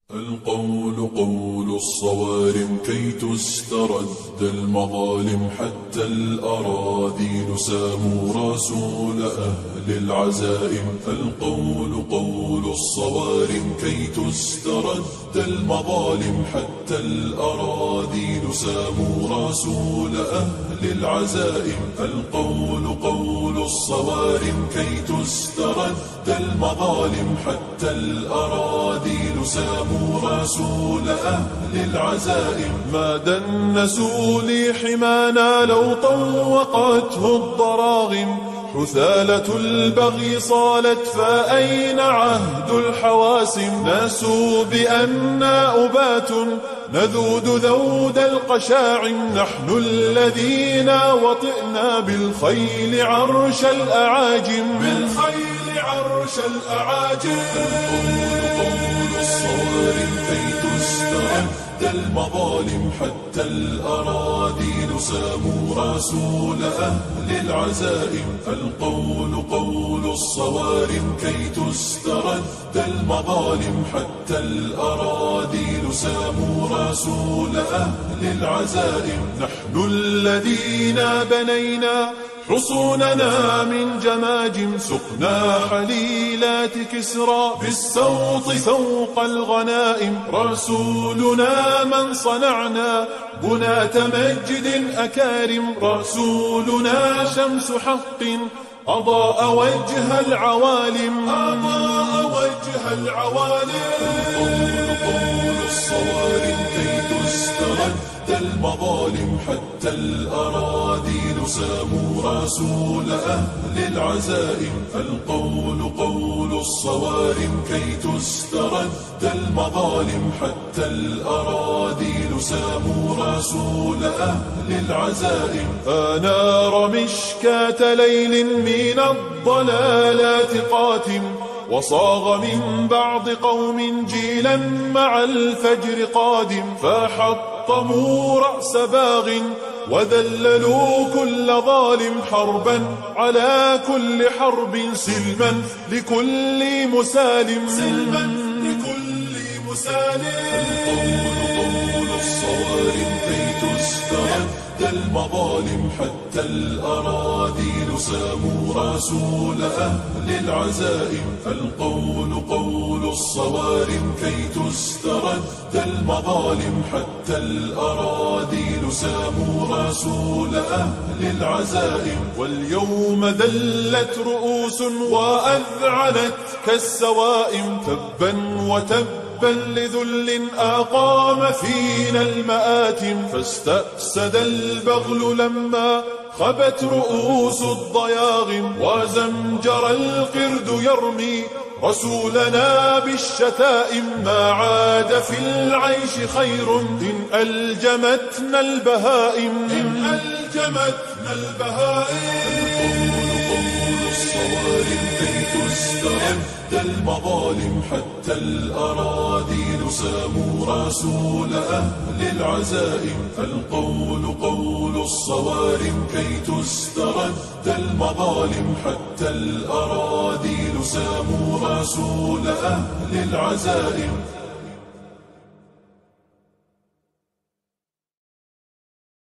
القول قول الصوارم كي تسترد المظالم، حتى الأراذيل ساموا رسول أهل العزائم. القول قول الصوارم كي تسترد المظالم، حتى الأراذيل ساموا رسول أهل العزائم. القول قول الصوارم كي تسترد المظالم، حتى الأراذيل ساموا رسول أهل العزائم. ما دنسوا لي حمانا لو طوقته الضراغم، حثالة البغي صالت فأين عهد الحواسم. ناسوا بأننا أبات نذود ذود القشاعم، نحن الذين وطئنا بالخيل عرش الأعاجم. بالخيل عرش الأعاجم. قول الصوارم كي تسترد المظالم، حتى الأراذيل ساموا رسول أهل العزائم. القول قول الصوارم كي تسترد المظالم، حتى الأراذيل ساموا رسول أهل العزائم. نحن الذين بنينا حصوننا من جماجم، سقنا حليلات كسرى بالسوط سوق الغنائم. رسولنا من صنعنا بناة مجد أكارم، رسولنا شمس حق أضاء وجه العوالم. أضاء وجه العوالم. قول الصوارم كي تسترد المظالم، حتى الأراذيل ساموا رسول أهل العزائم. القول قول الصوارم كي تسترد المظالم، حتى الأراذيل ساموا رسول أهل العزائم. أنار مشكاة ليل من الضلالات قاتم، وصاغ من بعض قوم جيلا مع الفجر قادم. فحطموا رأس باغ وذللوا كل ظالم، حربا على كل حرب سلما لكل مسالم. سلما لكل مسالم. قول الصوارم كي تسترد المظالم، حتى الأراذيل ساموا رسول أهل العزائم. القول قول الصوارم كي تسترد المظالم، حتى الأراذيل ساموا رسول أهل العزائم. واليوم ذلت رؤوس وأذعنت كالسوائم، تبا وتبا لذل أقام فينا المآتم. فاستأسد البغل لما خبت رؤوس الضياغم، وزمجر القرد يرمي رسولنا بالشتائم. ما عاد في العيش خير إن ألجمتنا البهائم. إن ألجمتنا البهائم. قول الصوارم كي تسترد المظالم، حتى الأراذيل ساموا رسول أهل العزائم. القول قول الصوارم كي تسترد المظالم، حتى الأراذيل ساموا رسول أهل العزائم.